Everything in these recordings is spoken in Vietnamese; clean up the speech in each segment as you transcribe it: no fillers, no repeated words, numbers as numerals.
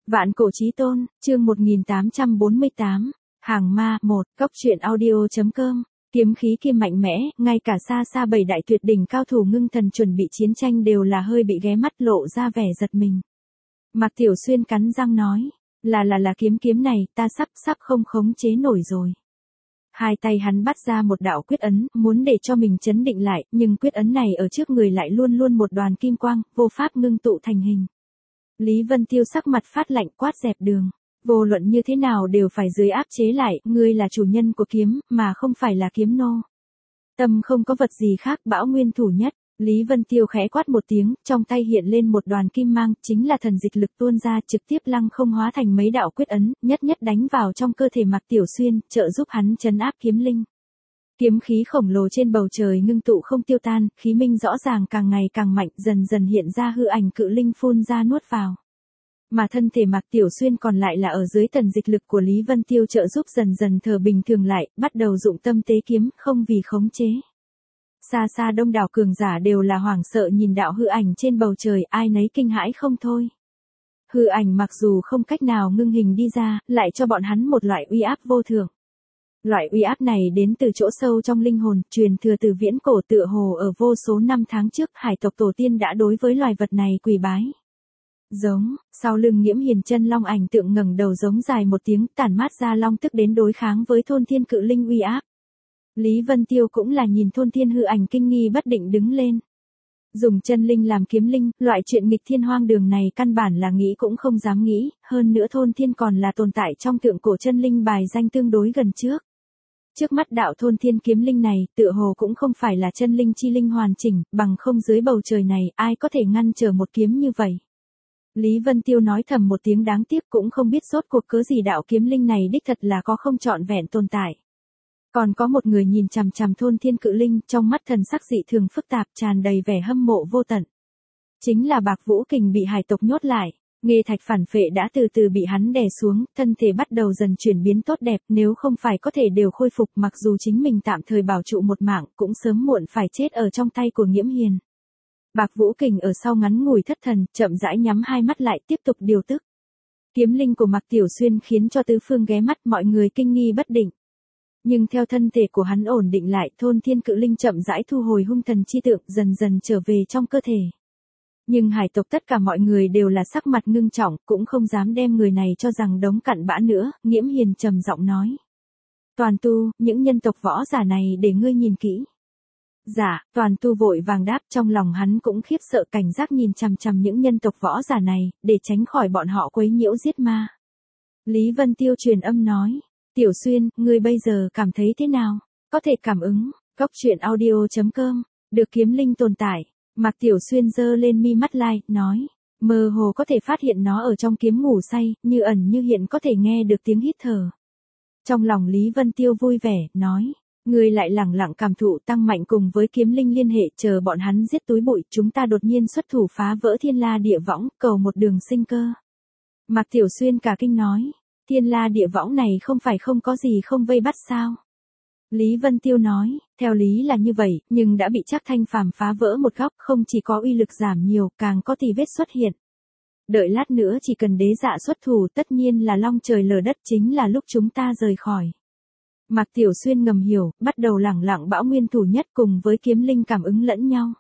Vạn cổ chí tôn, chương 1848, hàng ma 1, góc truyện audio.com, kiếm khí kia mạnh mẽ, ngay cả xa xa bảy đại tuyệt đỉnh cao thủ ngưng thần chuẩn bị chiến tranh đều là hơi bị ghé mắt lộ ra vẻ giật mình. Mạc Tiểu Xuyên cắn răng nói, là kiếm này, ta sắp không khống chế nổi rồi. Hai tay hắn bắt ra một đạo quyết ấn, muốn để cho mình chấn định lại, nhưng quyết ấn này ở trước người lại luôn luôn một đoàn kim quang, vô pháp ngưng tụ thành hình. Lý Vân Tiêu sắc mặt phát lạnh quát dẹp đường. Vô luận như thế nào đều phải dưới áp chế lại, ngươi là chủ nhân của kiếm, mà không phải là kiếm nô. Tâm không có vật gì khác, bão nguyên thủ nhất. Lý Vân Tiêu khẽ quát một tiếng, trong tay hiện lên một đoàn kim mang, chính là thần dịch lực tuôn ra trực tiếp lăng không hóa thành mấy đạo quyết ấn, nhất đánh vào trong cơ thể Mạc Tiểu Xuyên, trợ giúp hắn trấn áp kiếm linh. Kiếm khí khổng lồ trên bầu trời ngưng tụ không tiêu tan, khí minh rõ ràng càng ngày càng mạnh, dần dần hiện ra hư ảnh cự linh phun ra nuốt vào. Mà thân thể Mạc Tiểu Xuyên còn lại là ở dưới tần dịch lực của Lý Vân Tiêu trợ giúp dần dần thở bình thường lại, bắt đầu dụng tâm tế kiếm, không vì khống chế. Xa đông đảo cường giả đều là hoảng sợ nhìn đạo hư ảnh trên bầu trời, ai nấy kinh hãi không thôi. Hư ảnh mặc dù không cách nào ngưng hình đi ra, lại cho bọn hắn một loại uy áp vô thượng. Loại uy áp này đến từ chỗ sâu trong linh hồn, truyền thừa từ viễn cổ, tựa hồ ở vô số năm tháng trước, hải tộc tổ tiên đã đối với loài vật này quỳ bái. Giống, sau lưng Nghiễm Hiền chân long ảnh tượng ngẩng đầu giống dài một tiếng, tản mát ra long tức đến đối kháng với thôn thiên cự linh uy áp. Lý Vân Tiêu cũng là nhìn thôn thiên hư ảnh kinh nghi bất định đứng lên. Dùng chân linh làm kiếm linh, loại chuyện nghịch thiên hoang đường này căn bản là nghĩ cũng không dám nghĩ, hơn nữa thôn thiên còn là tồn tại trong tượng cổ chân linh bài danh tương đối gần trước. Trước mắt đạo thôn thiên kiếm linh này, tựa hồ cũng không phải là chân linh chi linh hoàn chỉnh, bằng không dưới bầu trời này, ai có thể ngăn trở một kiếm như vậy. Lý Vân Tiêu nói thầm một tiếng đáng tiếc, cũng không biết rốt cuộc cớ gì đạo kiếm linh này đích thật là có không trọn vẹn tồn tại. Còn có một người nhìn chằm chằm thôn thiên cự linh, trong mắt thần sắc dị thường phức tạp, tràn đầy vẻ hâm mộ vô tận. Chính là Bạc Vũ Kình bị hải tộc nhốt lại, Nghê Thạch phản phệ đã từ từ bị hắn đè xuống, thân thể bắt đầu dần chuyển biến tốt đẹp, nếu không phải có thể đều khôi phục, mặc dù chính mình tạm thời bảo trụ một mạng, cũng sớm muộn phải chết ở trong tay của Nghiễm Hiền. Bạc Vũ Kình ở sau ngắn ngủi thất thần, chậm rãi nhắm hai mắt lại, tiếp tục điều tức. Kiếm linh của Mạc Tiểu Xuyên khiến cho tứ phương ghé mắt, mọi người kinh nghi bất định. Nhưng theo thân thể của hắn ổn định lại, thôn thiên cự linh chậm rãi thu hồi hung thần chi tượng, dần dần trở về trong cơ thể. Nhưng hải tộc tất cả mọi người đều là sắc mặt ngưng trọng, cũng không dám đem người này cho rằng đống cặn bã nữa. Nghiễm Hiền trầm giọng nói. Toàn tu, những nhân tộc võ giả này để ngươi nhìn kỹ. Dạ, Toàn tu vội vàng đáp, trong lòng hắn cũng khiếp sợ, cảnh giác nhìn chằm chằm những nhân tộc võ giả này, để tránh khỏi bọn họ quấy nhiễu giết ma. Lý Vân Tiêu truyền âm nói. Tiểu Xuyên, ngươi bây giờ cảm thấy thế nào? Có thể cảm ứng, góc truyện audio.com, được kiếm linh tồn tại. Mạc Tiểu Xuyên giơ lên mi mắt lai, nói. Mơ hồ có thể phát hiện nó ở trong kiếm ngủ say, như ẩn như hiện có thể nghe được tiếng hít thở. Trong lòng Lý Vân Tiêu vui vẻ, nói. Ngươi lại lẳng lặng cảm thụ tăng mạnh cùng với kiếm linh liên hệ, chờ bọn hắn giết túi bụi, chúng ta đột nhiên xuất thủ phá vỡ thiên la địa võng, cầu một đường sinh cơ. Mạc Tiểu Xuyên cả kinh nói. Thiên la địa võng này không phải không có gì không vây bắt sao? Lý Vân Tiêu nói, theo lý là như vậy, nhưng đã bị Trác Thanh Phàm phá vỡ một góc, không chỉ có uy lực giảm nhiều, càng có tì vết xuất hiện. Đợi lát nữa chỉ cần đế dạ xuất thủ, tất nhiên là long trời lở đất, chính là lúc chúng ta rời khỏi. Mạc Tiểu Xuyên ngầm hiểu, bắt đầu lẳng lặng bão nguyên thủ nhất cùng với kiếm linh cảm ứng lẫn nhau.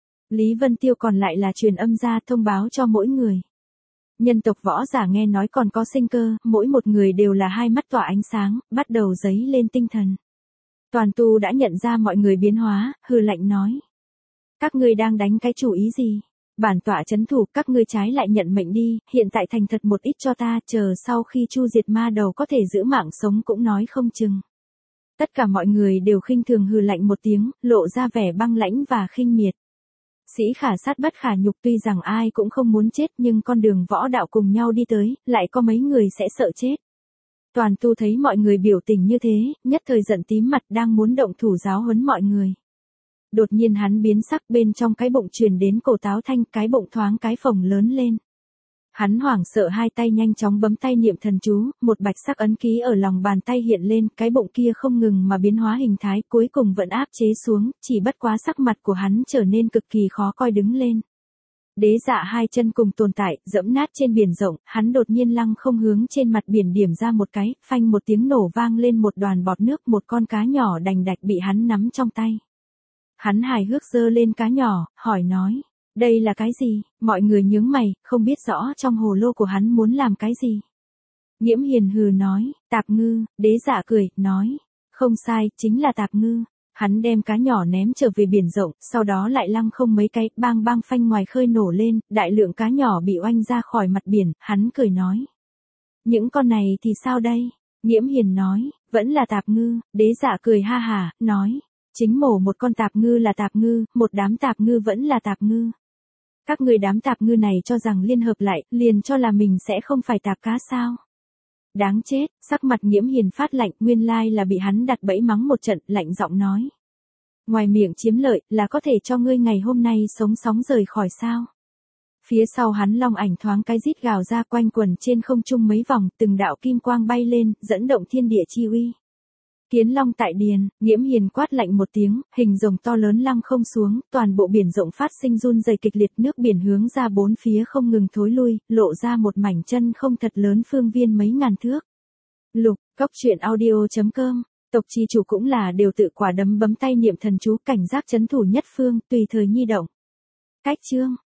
Lý Vân Tiêu còn lại là truyền âm ra thông báo cho mỗi người. Nhân tộc võ giả nghe nói còn có sinh cơ, mỗi một người đều là hai mắt tỏa ánh sáng, bắt đầu dấy lên tinh thần. Toàn tu đã nhận ra mọi người biến hóa, hừ lạnh nói. Các ngươi đang đánh cái chủ ý gì? Bản tọa trấn thủ, các ngươi trái lại nhận mệnh đi, hiện tại thành thật một ít cho ta, chờ sau khi chu diệt ma đầu có thể giữ mạng sống cũng nói không chừng. Tất cả mọi người đều khinh thường hừ lạnh một tiếng, lộ ra vẻ băng lãnh và khinh miệt. Sĩ khả sát bất khả nhục, tuy rằng ai cũng không muốn chết nhưng con đường võ đạo cùng nhau đi tới, lại có mấy người sẽ sợ chết. Toàn tu thấy mọi người biểu tình như thế, nhất thời giận tím mặt đang muốn động thủ giáo huấn mọi người. Đột nhiên hắn biến sắc, bên trong cái bụng truyền đến cổ táo thanh, cái bụng thoáng cái phồng lớn lên. Hắn hoảng sợ hai tay nhanh chóng bấm tay niệm thần chú, một bạch sắc ấn ký ở lòng bàn tay hiện lên, cái bụng kia không ngừng mà biến hóa hình thái, cuối cùng vẫn áp chế xuống, chỉ bất quá sắc mặt của hắn trở nên cực kỳ khó coi đứng lên. Đế Dạ hai chân cùng tồn tại, dẫm nát trên biển rộng, hắn đột nhiên lăng không hướng trên mặt biển điểm ra một cái, phanh một tiếng nổ vang lên một đoàn bọt nước, một con cá nhỏ đành đạch bị hắn nắm trong tay. Hắn hài hước giơ lên cá nhỏ, hỏi nói, đây là cái gì? Mọi người nhướng mày, không biết rõ trong hồ lô của hắn muốn làm cái gì. Nhiễm Hiền hừ nói, tạp ngư. Đế Dạ cười, nói, không sai, chính là tạp ngư. Hắn đem cá nhỏ ném trở về biển rộng, sau đó lại lăng không mấy cái, bang bang phanh ngoài khơi nổ lên, đại lượng cá nhỏ bị oanh ra khỏi mặt biển, hắn cười nói. Những con này thì sao đây? Nhiễm Hiền nói, vẫn là tạp ngư. Đế Dạ cười ha hả, nói, chính mổ một con tạp ngư là tạp ngư, một đám tạp ngư vẫn là tạp ngư. Các người đám tạp ngư này cho rằng liên hợp lại, liền cho là mình sẽ không phải tạp cá sao? Đáng chết, sắc mặt Nhiễm Hiền phát lạnh, nguyên lai là bị hắn đặt bẫy mắng một trận, lạnh giọng nói. Ngoài miệng chiếm lợi, là có thể cho ngươi ngày hôm nay sống sóng rời khỏi sao? Phía sau hắn long ảnh thoáng cái rít gào ra quanh quần trên không trung mấy vòng, từng đạo kim quang bay lên, dẫn động thiên địa chi uy. Kiến long tại điền, Nhiễm Hiền quát lạnh một tiếng, hình rồng to lớn lăng không xuống, toàn bộ biển rộng phát sinh run rẩy kịch liệt, nước biển hướng ra bốn phía không ngừng thối lui, lộ ra một mảnh chân không thật lớn phương viên mấy ngàn thước. Lục, Góc.audio.com, tộc chi chủ cũng là đều tự quả đấm bấm tay niệm thần chú cảnh giác trấn thủ nhất phương, tùy thời nhi động. Cách chương